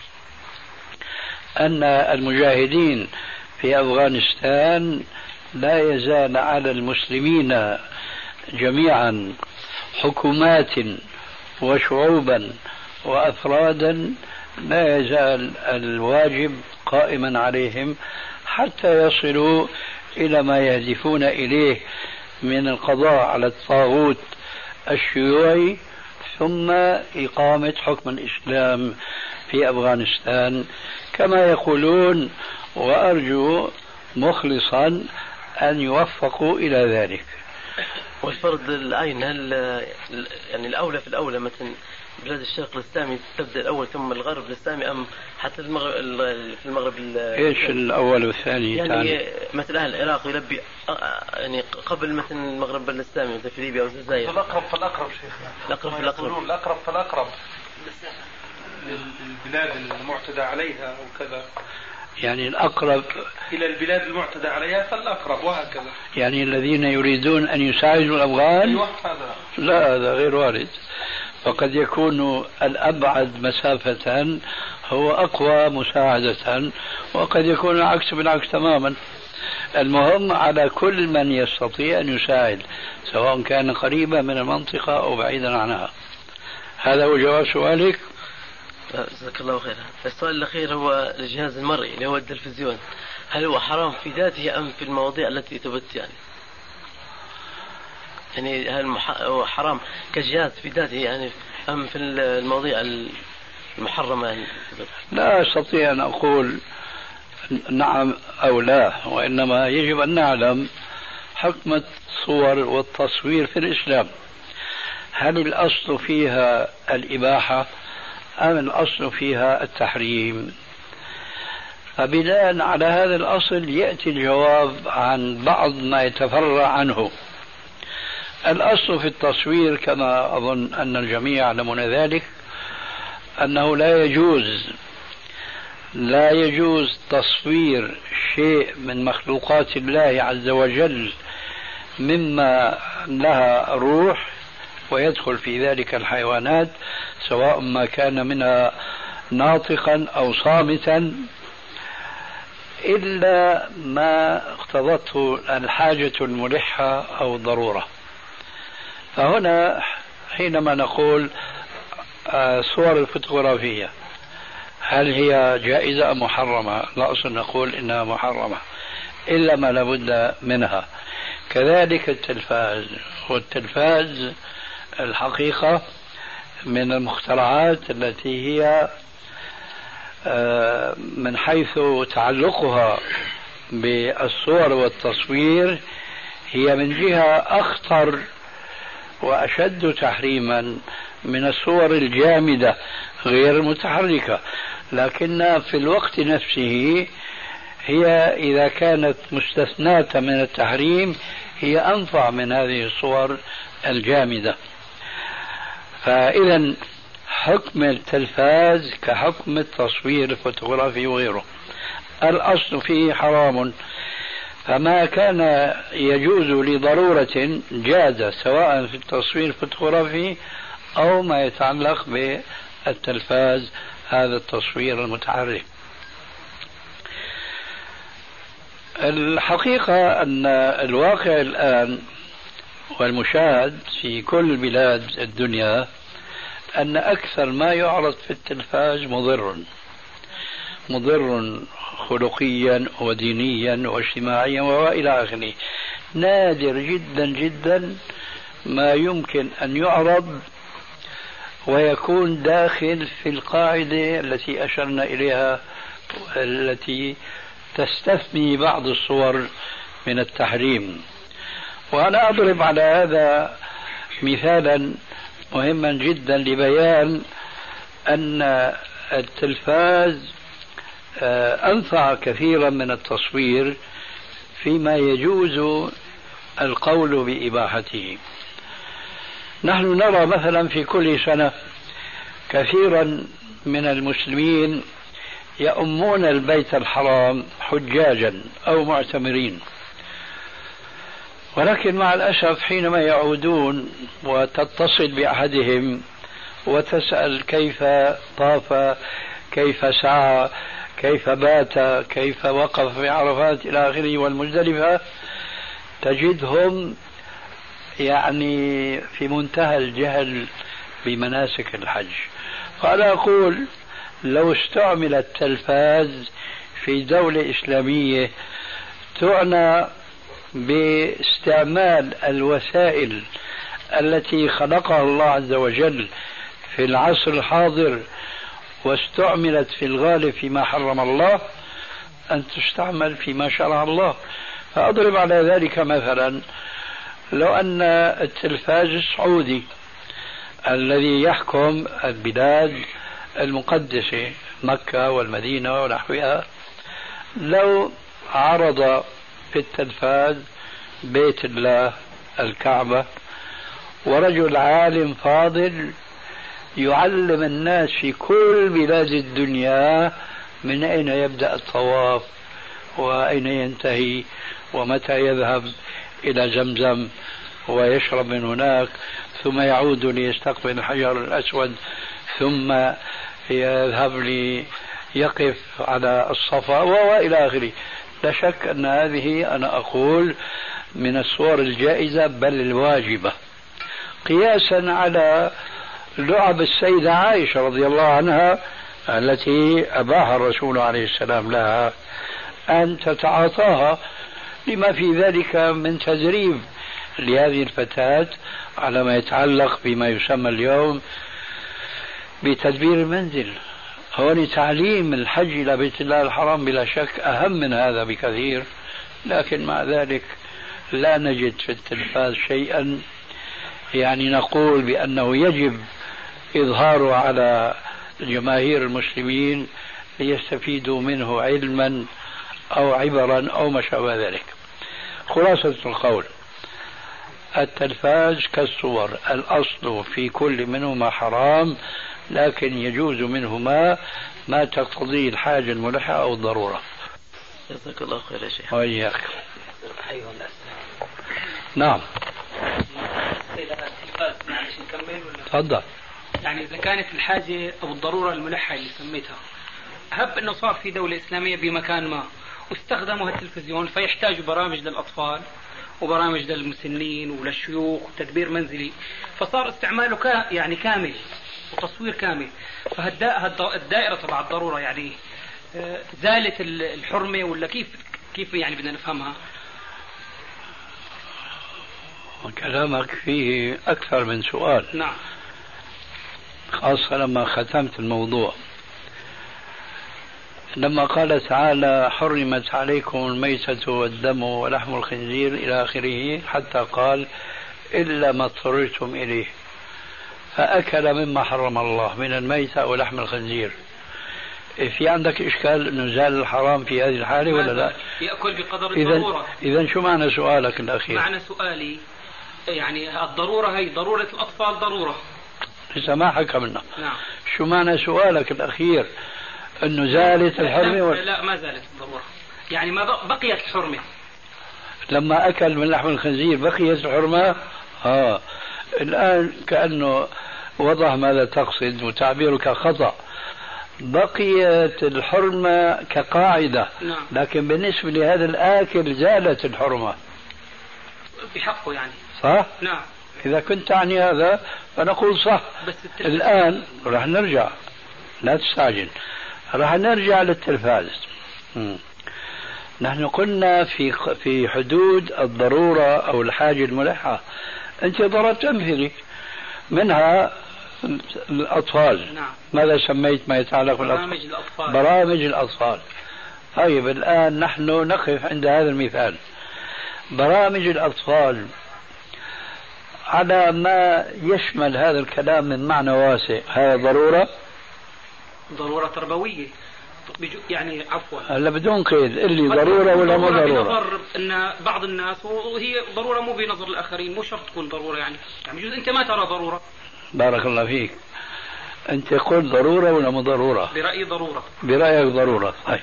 أن المجاهدين في أفغانستان لا يزال على المسلمين جميعا حكومات وشعوبا وأفرادا، لا يزال الواجب قائما عليهم حتى يصلوا إلى ما يهدفون إليه من القضاء على الطاغوت الشيوعي ثم إقامة حكم الإسلام في أفغانستان كما يقولون، وأرجو مخلصا أن يوفقوا إلى ذلك. والفرض العين هل يعني الأولى في الأولى مثلا بلاد الشرق الإسلامي تبدأ الأول ثم الغرب الإسلامي، أم حتى المغرب في المغرب إيش الأول والثاني؟ يعني مثل أهل العراق يلبي يعني قبل مثلا المغرب الإسلامي مثل في ليبيا أو الجزائر. الأقرب فالأقرب شيخنا. الأقرب فالأقرب للبلاد المعتدى عليها وكذا. يعني الأقرب إلى البلاد المعتدى عليها فالأقرب وهكذا. يعني الذين يريدون أن يساعدوا الأفغان. أيوة هذا. لا هذا غير وارد. فقد يكون الأبعد مسافة هو أقوى مساعدة، وقد يكون العكس بالعكس تماما. المهم على كل من يستطيع أن يساعد، سواء كان قريبا من المنطقة أو بعيدا عنها. هذا هو جواب سؤالك. جزاك الله خيرا. السؤال الأخير هو الجهاز المرئي اللي هو التلفزيون، هل هو حرام في ذاته أم في المواضيع التي تبث يعني هل هو حرام كجهاز في ذاته يعني أم في المواضيع المحرمة يعني؟ لا أستطيع أن أقول نعم أو لا، وإنما يجب أن نعلم حكم الصور والتصوير في الإسلام. هل الأصل فيها الإباحة أم الأصل فيها التحريم؟ فبناء على هذا الأصل يأتي الجواب عن بعض ما يتفرع عنه. الأصل في التصوير كما أظن أن الجميع يعلمون ذلك أنه لا يجوز تصوير شيء من مخلوقات الله عز وجل مما لها روح، ويدخل في ذلك الحيوانات سواء ما كان منها ناطقا أو صامتا، إلا ما اقتضته الحاجة الملحة أو الضرورة. فهنا حينما نقول صور الفوتوغرافية هل هي جائزة أم محرمة؟ لا أصل نقول إنها محرمة إلا ما لابد منها. كذلك التلفاز، والتلفاز الحقيقة من المخترعات التي هي من حيث تعلقها بالصور والتصوير هي من جهة أخطر وأشد تحريما من الصور الجامدة غير المتحركة، لكن في الوقت نفسه هي إذا كانت مستثناة من التحريم هي أنفع من هذه الصور الجامدة. فإذا حكم التلفاز كحكم التصوير الفوتوغرافي وغيره، الأصل فيه حرام، فما كان يجوز لضرورة جاز، سواء في التصوير الفوتوغرافي أو ما يتعلق بالتلفاز هذا التصوير المتحرك. الحقيقة أن الواقع الآن والمشاهد في كل بلاد الدنيا أن أكثر ما يعرض في التلفاز مضر خلقيا ودينيا واجتماعيا وإلى آخره. نادر جدا جدا ما يمكن أن يعرض ويكون داخل في القاعدة التي أشرنا إليها، التي تستثني بعض الصور من التحريم. وأنا أضرب على هذا مثالا مهما جدا لبيان أن التلفاز أنفع كثيرا من التصوير فيما يجوز القول بإباحته. نحن نرى مثلا في كل سنة كثيرا من المسلمين يؤمون البيت الحرام حجاجا أو معتمرين، ولكن مع الأسف حينما يعودون وتتصل بأحدهم وتسأل كيف طاف، كيف سعى، كيف بات، كيف وقف في عرفات إلى آخره والمزدلفة، تجدهم يعني في منتهى الجهل بمناسك الحج. فأنا أقول لو استعمل التلفاز في دولة إسلامية تعنى باستعمال الوسائل التي خلقها الله عز وجل في العصر الحاضر واستعملت في الغالب فيما حرم الله، أن تستعمل فيما شرع الله. فأضرب على ذلك مثلا لو أن التلفاز السعودي الذي يحكم البلاد المقدسة مكة والمدينة ونحوها لو عرض في التلفاز بيت الله الكعبة ورجل عالم فاضل يعلم الناس في كل بلاد الدنيا من أين يبدأ الطواف وأين ينتهي ومتى يذهب إلى زمزم ويشرب من هناك ثم يعود ليستقبل الحجر الأسود ثم يذهب ليقف على الصفا وإلى آخره. لا شك أن هذه أنا أقول من الصور الجائزة بل الواجبة، قياسا على لعب السيدة عائشة رضي الله عنها التي أباح الرسول عليه السلام لها أن تتعاطاها لما في ذلك من تدريب لهذه الفتاة على ما يتعلق بما يسمى اليوم بتدبير المنزل. هون تعليم الحج إلى بيت الله الحرام بلا شك أهم من هذا بكثير، لكن مع ذلك لا نجد في التلفاز شيئا يعني نقول بأنه يجب إظهاره على جماهير المسلمين ليستفيدوا منه علما أو عبرا أو ما شابه ذلك. خلاصة القول التلفاز كالصور الأصل في كل منهما حرام، لكن يجوز منهما ما تقتضيه الحاجة الملحة أو الضرورة. جزاك الله خير يا شيخ. وإياك. نعم تفضل. يعني إذا كانت الحاجة أو الضرورة الملحة اللي سميتها هب أنه صار في دولة إسلامية بمكان ما واستخدموا التلفزيون فيحتاجوا برامج للأطفال وبرامج للمسنين وللشيوخ وتدبير منزلي، فصار استعماله يعني كامل وتصوير كامل، فالدائرة تبع الضرورة يعني زالت الحرمة ولا كيف يعني بدنا نفهمها؟ كلامك فيه أكثر من سؤال. نعم. خاصة لما ختمت الموضوع لما قال تعالى حرمت عليكم الميتة والدم ولحم الخنزير إلى آخره حتى قال إلا ما اضطررتم إليه، فأكل مما حرم الله من الميتة ولحم الخنزير. في عندك إشكال أنه زال الحرام في هذه الحالة ولا لا؟ يأكل بقدر الضرورة. إذن شو معنى سؤالك الأخير؟ معنى سؤالي يعني الضرورة هي ضرورة الأطفال ضرورة. لسه ما حكمنا. نعم. شو معنى سؤالك الأخير؟ أنه زالت الحرمة لا ما زالت الضرورة، يعني ما بقيت الحرمة. لما أكل من لحم الخنزير بقيت الحرمة؟ الآن كأنه وضح ماذا تقصد وتعبيرك خطأ. بقيت الحرمة كقاعدة. نعم. لكن بالنسبة لهذا الآكل زالت الحرمة بحقه يعني. صح؟ نعم. إذا كنت تعني هذا فنقول صح. بس الآن راح نرجع، لا تستعجل، راح نرجع للتلفاز. نحن قلنا في حدود الضرورة أو الحاجة الملحة. أنت ضربت أمثلة منها الأطفال. نعم. ماذا سميت ما يتعلق برامج الأطفال؟ برامج الأطفال. طيب الآن نحن نقف عند هذا المثال. برامج الأطفال على ما يشمل هذا الكلام من معنى واسع، هذا ضرورة تربوية يعني عفوا هلا بدون قيد اللي ضرورة ولا مو ضرورة؟ بنظر ان بعض الناس وهي ضرورة مو بنظر الآخرين، مو شرط تكون ضرورة يعني يجوز انت ما ترى ضرورة. بارك الله فيك. انت قلت ضرورة ولا مو ضرورة؟ برأيي ضرورة. برأيك ضرورة. طيب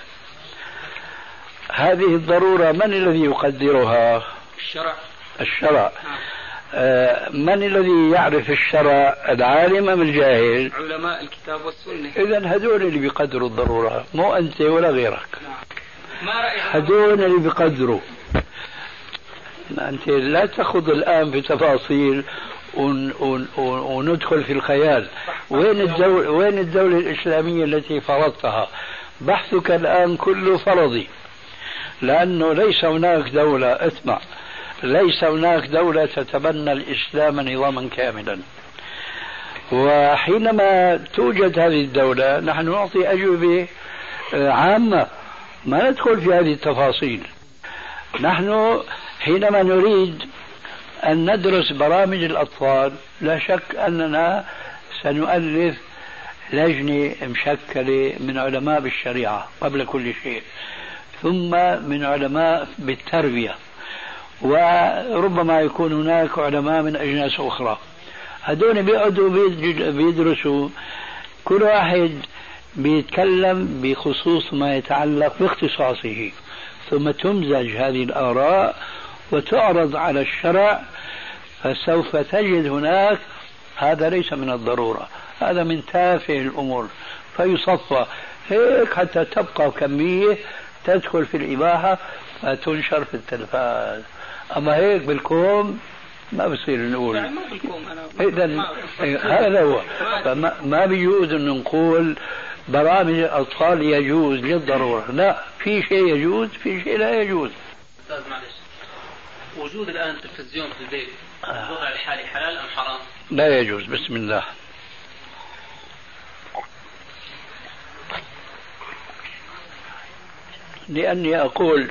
هذه الضرورة من الذي يقدرها؟ الشرع. من الذي يعرف الشرع، العالم أم الجاهل؟ علماء الكتاب والسنة. إذن هذول اللي بيقدروا الضرورة، مو أنت ولا غيرك. ما رأيك؟ هذول اللي بيقدروا. أنت لا تأخذ الآن في تفاصيل وندخل في الخيال. وين الدولة الإسلامية التي فرضتها؟ بحثك الآن كله فرضي، لأنه ليس هناك دولة، اسمع، ليس هناك دولة تتبنى الإسلام نظاما كاملا. وحينما توجد هذه الدولة نحن نعطي أجوبة عامة، ما ندخل في هذه التفاصيل. نحن حينما نريد أن ندرس برامج الأطفال لا شك أننا سنؤلف لجنة مشكلة من علماء بالشريعة قبل كل شيء، ثم من علماء بالتربية، وربما يكون هناك علماء من أجناس أخرى. هذول بيقعدوا بيدرسوا، كل واحد بيتكلم بخصوص ما يتعلق باختصاصه، ثم تمزج هذه الآراء وتعرض على الشرع، فسوف تجد هناك هذا ليس من الضرورة، هذا من تافه الأمور، فيصفى هيك حتى تبقى كمية تدخل في الإباحة فتنشر في التلفاز. أما هيك بالكوم ما بصير نقول، يعني ما بالكوم أنا إذن هذا هو، فما بيجوز أن نقول برامج الأطفال يجوز للضرورة، لا، في شيء يجوز في شيء لا يجوز. أستاذ معلش، وجود الآن تلفزيون في البيت الوضع الحالي حلال أم حرام؟ لا يجوز. بسم الله. لأني أقول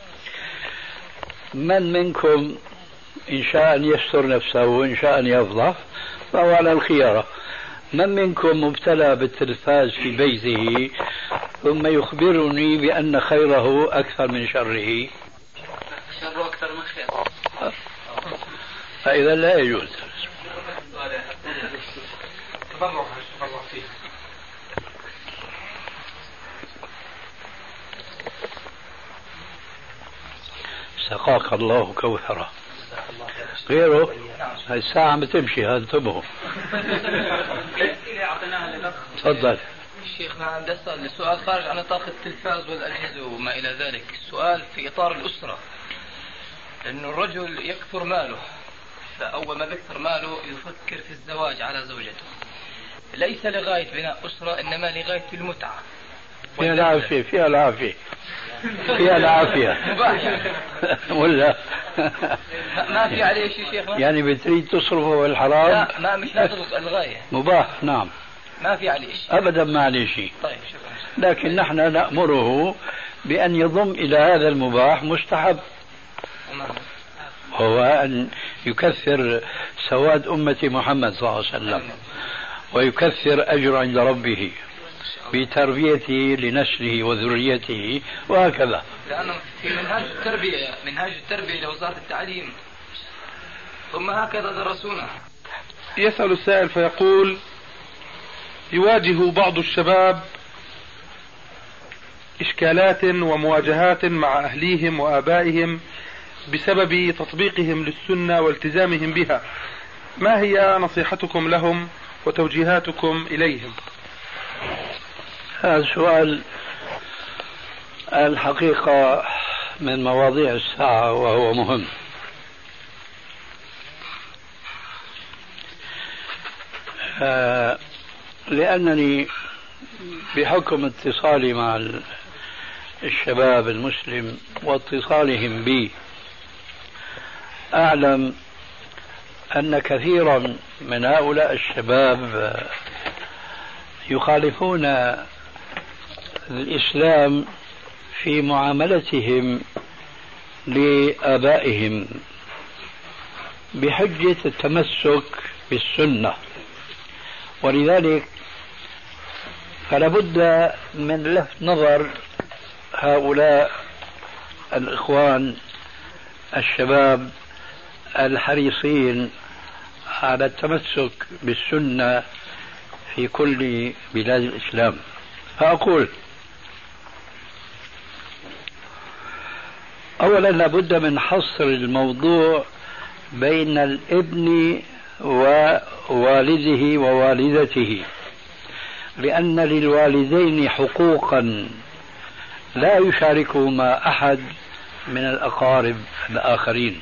من منكم إن شاء أن يستر نفسه وإن شاء أن يفضح فهو على الخيارة. من منكم مبتلى بالتلفاز في بيته ثم يخبرني بأن خيره أكثر من شره؟ شره أكثر من خيره، فإذا لا يجوز. سقاك الله كوثرة. غيره هاي الساعة بتمشي، هذا انتبهوا. تفضل. شيخنا عندي أسأل السؤال خارج عن نطاق التلفاز والأجهزة وما إلى ذلك، السؤال في إطار الأسرة، لأنه الرجل يكثر ماله، فأول ما بيكثر ماله يفكر في الزواج على زوجته، ليس لغاية بناء أسرة إنما لغاية المتعة. فيها العافية، فيها العافية، فيها العافية. ولا ما في عليه شيء شيخنا؟ يعني بتريد تصرفه بالحرام؟ لا، ما مش لازم الغاية، مباح. نعم، ما في عليه شيء أبدا، ما عليه شيء. طيب شكرا. لكن نحن نأمره بأن يضم إلى هذا المباح مستحب، هو أن يكثر سواد أمة محمد صلى الله عليه وسلم ويكثر أجر عند ربه بتربيته لنسله وذريته وهكذا. لأنه في منهاج التربية لوزارة التعليم، ثم هكذا درسونا. يسأل السائل فيقول: يواجه بعض الشباب إشكالات ومواجهات مع أهليهم وآبائهم بسبب تطبيقهم للسنة والتزامهم بها، ما هي نصيحتكم لهم وتوجيهاتكم إليهم؟ هذا السؤال الحقيقة من مواضيع الساعة وهو مهم. لأنني بحكم اتصالي مع الشباب المسلم واتصالهم بي أعلم أن كثيرا من هؤلاء الشباب يخالفون الإسلام في معاملتهم لآبائهم بحجة التمسك بالسنة، ولذلك فلا بد من لفت نظر هؤلاء الإخوان الشباب الحريصين على التمسك بالسنة في كل بلاد الإسلام. فأقول: أولا لابد من حصر الموضوع بين الابن ووالده ووالدته، لأن للوالدين حقوقا لا يشاركهما أحد من الأقارب الآخرين.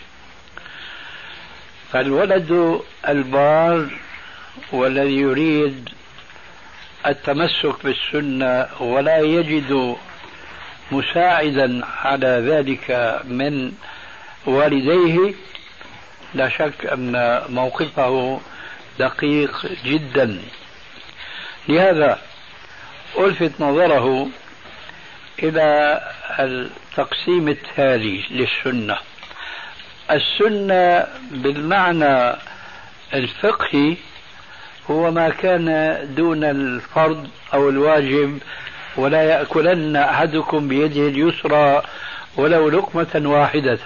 فالولد البار والذي يريد التمسك بالسنة ولا يجد مساعدا على ذلك من والديه لا شك أن موقفه دقيق جدا. لهذا ألفت نظره إلى التقسيم التالي للسنة: السنة بالمعنى الفقهي هو ما كان دون الفرض أو الواجب، ولا يأكلن أحدكم بيده اليسرى ولو لقمة واحدة.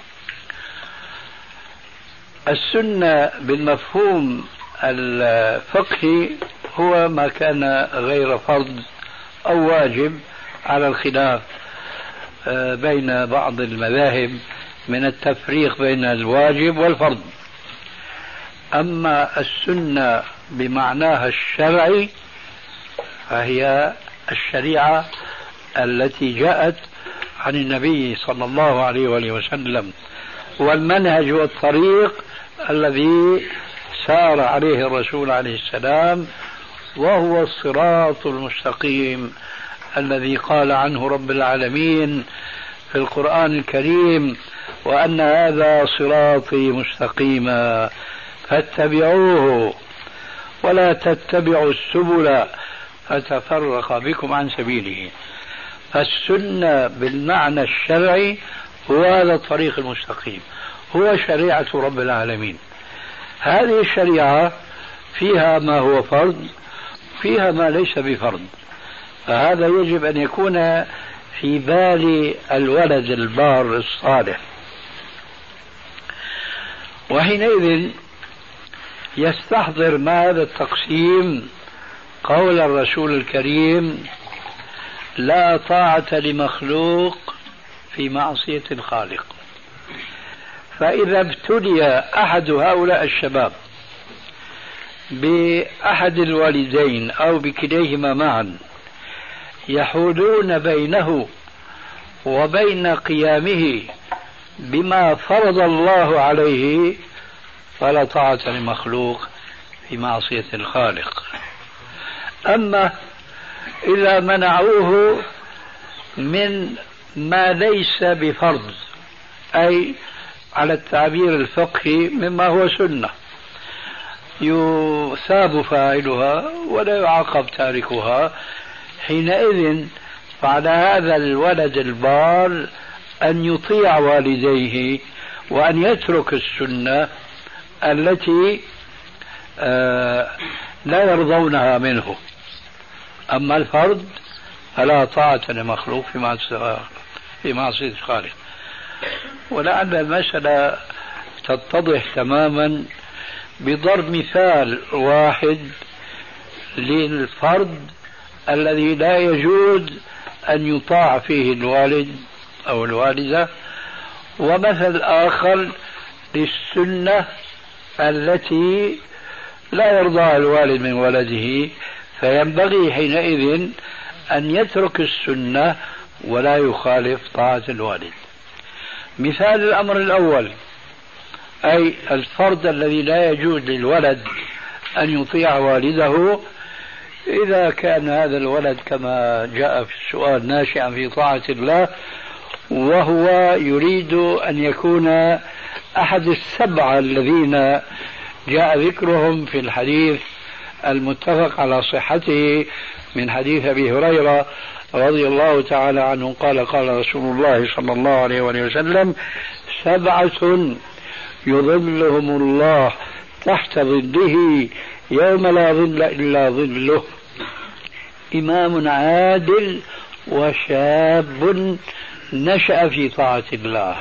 السنة بالمفهوم الفقهي هو ما كان غير فرض أو واجب، على الخلاف بين بعض المذاهب من التفريق بين الواجب والفرض. أما السنة بمعناها الشرعي فهي الشريعة التي جاءت عن النبي صلى الله عليه وآله وسلم، والمنهج والطريق الذي سار عليه الرسول عليه السلام، وهو الصراط المستقيم الذي قال عنه رب العالمين في القرآن الكريم: وأن هذا صراطي مستقيما فاتبعوه ولا تتبعوا السبل فتفرق بكم عن سبيله. فالسنة بالمعنى الشرعي هو هذا الطريق المستقيم، هو شريعة رب العالمين. هذه الشريعة فيها ما هو فرض، فيها ما ليس بفرض، فهذا يجب أن يكون في بال الولد البار الصالح. وحينئذ يستحضر ما هذا التقسيم قول الرسول الكريم: لا طاعة لمخلوق في معصية الخالق. فإذا ابتلي أحد هؤلاء الشباب بأحد الوالدين أو بكليهما معا يحولون بينه وبين قيامه بما فرض الله عليه، فلا طاعة لمخلوق في معصية الخالق. أما إذا منعوه من ما ليس بفرض، أي على التعبير الفقهي مما هو سنة، يثاب فاعلها ولا يعاقب تاركها، حينئذ فعلى هذا الولد البار أن يطيع والديه وأن يترك السنة التي لا يرضونها منه. أما الفرض فلا طاعة لمخلوق في معصية الخالق. ولعل المسألة تتضح تماما بضرب مثال واحد للفرض الذي لا يجوز أن يطاع فيه الوالد أو الوالدة، ومثل آخر للسنة التي لا يرضى الوالد من ولده، فينبغي حينئذ أن يترك السنة ولا يخالف طاعة الوالد. مثال الأمر الأول، أي الفرض الذي لا يجوز للولد أن يطيع والده، إذا كان هذا الولد كما جاء في السؤال ناشئا في طاعة الله، وهو يريد أن يكون أحد السبعة الذين جاء ذكرهم في الحديث المتفق على صحته من حديث أبي هريرة رضي الله تعالى عنه قال: قال رسول الله صلى الله عليه وسلم: 7 يظلهم الله تحت ظله يوم لا ظل إلا ظله: إمام عادل، وشاب نشأ في طاعة الله،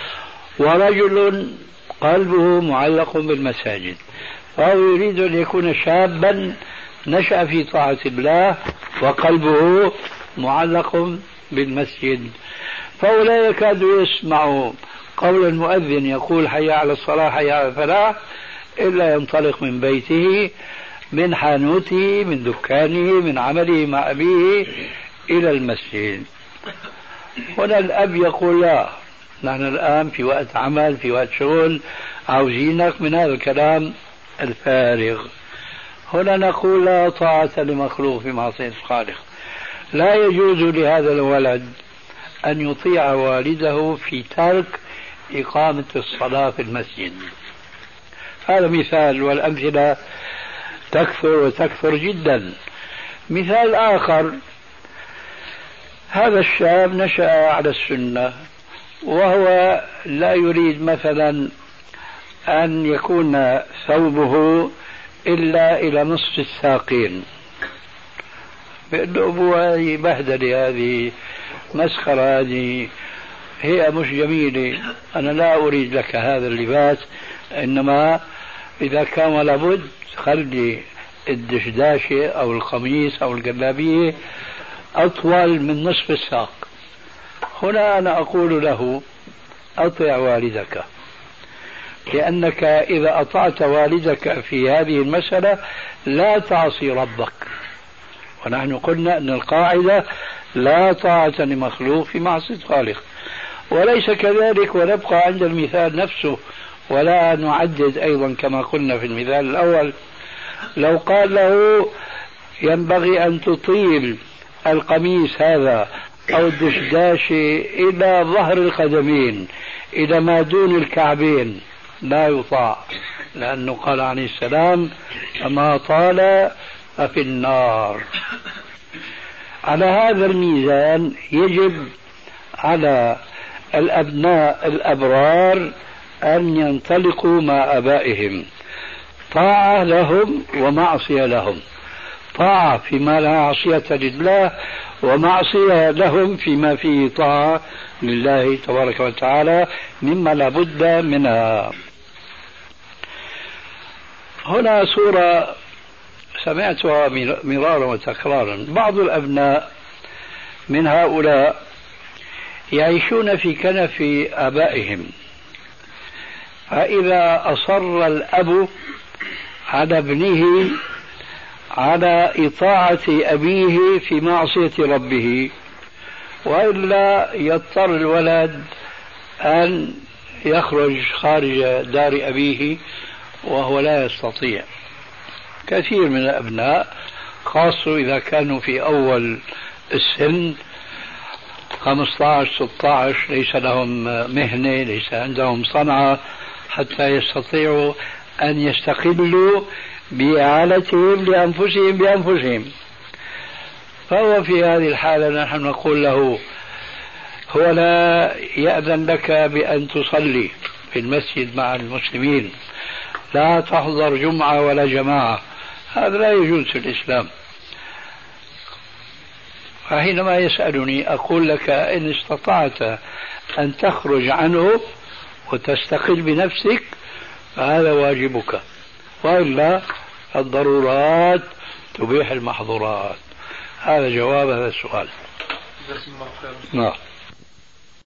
ورجل قلبه معلق بالمساجد. فهو يريد أن يكون شابا نشأ في طاعة الله وقلبه معلق بالمسجد، فهو لا يكاد يسمع قول المؤذن يقول: حي على الصلاة حي على الفلاح، إلا ينطلق من بيته، من حانوته، من دكانه، من عمله مع أبيه إلى المسجد. هنا الأب يقول: لا، نحن الآن في وقت عمل، في وقت شغل، عاوزينك من هذا الكلام الفارغ. هنا نقول: لا طاعة لمخلوق في معصية الخالق. لا يجوز لهذا الولد أن يطيع والده في ترك إقامة الصلاة في المسجد. هذا مثال، والأمثلة تكثر وتكثر جدا. مثال آخر: هذا الشاب نشأ على السنة وهو لا يريد مثلا أن يكون ثوبه إلا إلى نصف الساقين، بيقول له أبوه هذه بهدلة، هذه مسخرة، هذه هي مش جميلة، أنا لا أريد لك هذا اللباس، إنما إذا كان لابد خلي الدشداشة أو القميص أو الجلابية أطول من نصف الساق. هنا أنا أقول له أطع والدك، لأنك إذا أطعت والدك في هذه المسألة لا تعصي ربك، ونحن قلنا أن القاعدة لا طاعة لمخلوق في معصية خالق. وليس كذلك، ونبقى عند المثال نفسه ولا نعدد أيضا كما قلنا في المثال الأول. لو قال له ينبغي أن تطيل القميص هذا أو الدشداشة إلى ظهر القدمين إلى ما دون الكعبين، لا يطاع، لأنه قال عليه السلام أما طال ففي النار. على هذا الميزان يجب على الأبناء الأبرار أن ينطلقوا مع آبائهم، طاعة لهم ومعصية لهم، طاعة فيما لا عصية لله، ومعصية لهم فيما فيه طاعة لله تبارك وتعالى مما لا بد منها. هنا صورة سمعتها مرارا وتكرارا. بعض الأبناء من هؤلاء يعيشون في كنف آبائهم، فإذا أصر الأب على ابنه على إطاعة أبيه في معصية ربه، وإلا يضطر الولد أن يخرج خارج دار أبيه وهو لا يستطيع. كثير من الأبناء خاصة إذا كانوا في أول السن 15-16 ليس لهم مهنة، ليس عندهم صنعة حتى يستطيعوا أن يستقلوا بإعالتهم لأنفسهم بأنفسهم. فهو في هذه الحالة نحن نقول له هو لا يأذن لك بأن تصلي في المسجد مع المسلمين، لا تحضر جمعة ولا جماعة، هذا لا يجوز في الإسلام. فحينما يسألني أقول لك إن استطعت أن تخرج عنه وتستقل بنفسك فهذا واجبك، وإلا الضرورات تبيح المحظورات. هذا جواب هذا السؤال. نعم.